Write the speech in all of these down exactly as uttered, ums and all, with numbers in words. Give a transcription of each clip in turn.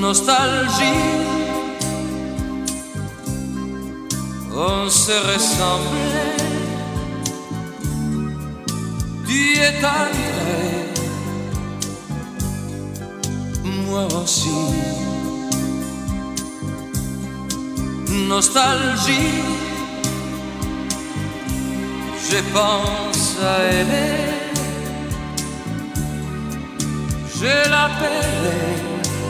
nostalgie. On se ressemblait, tu es tendre, moi aussi. Nostalgie, je pense à elle, je l'appelle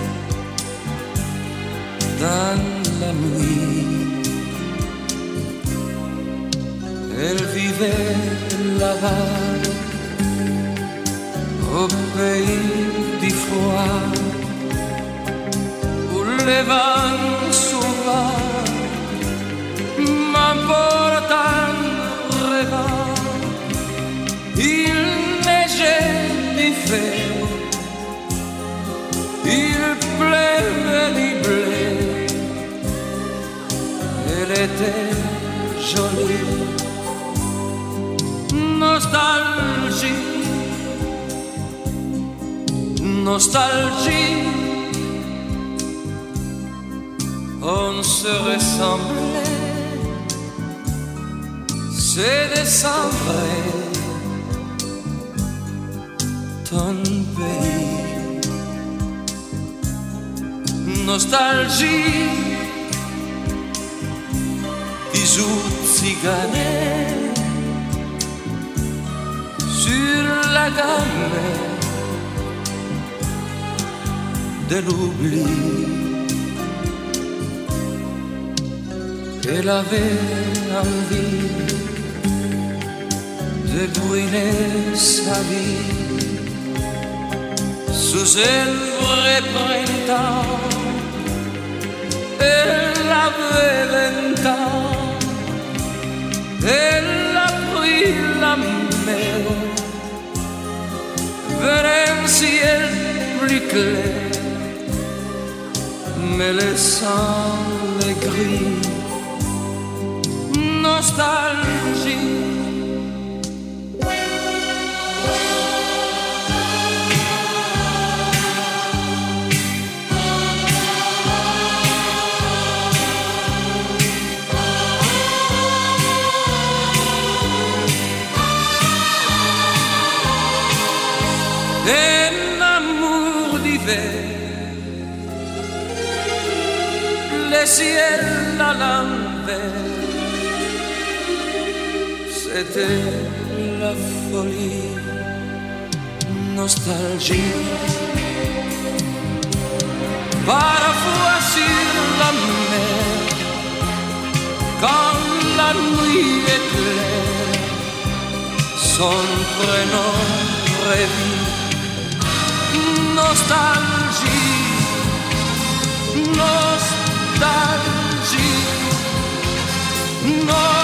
dans la nuit. Elle vivait là-bas, au pays du froid, où les vents sauvages m'emportent en rêvant. Il neigeait du fait, il pleuvait du blé. Elle était jolie. Nostalgie, nostalgie, on se ressemblait, c'est décembre, ton pays. Nostalgie, bisous ciganés sur la gamme de l'oubli. Elle avait envie de brûler sa vie sous un vrai printemps. Elle avait vingt ans, elle a pris la mer vers un ciel plus clair, mais laissant les gris. Nostalgie, un amour d'hiver, le ciel à l'envers, c'était la folie. Nostalgie, parfois sur la mer, quand la nuit est claire, son prénom revit. Nostalgie, nostalgie, nostalgie.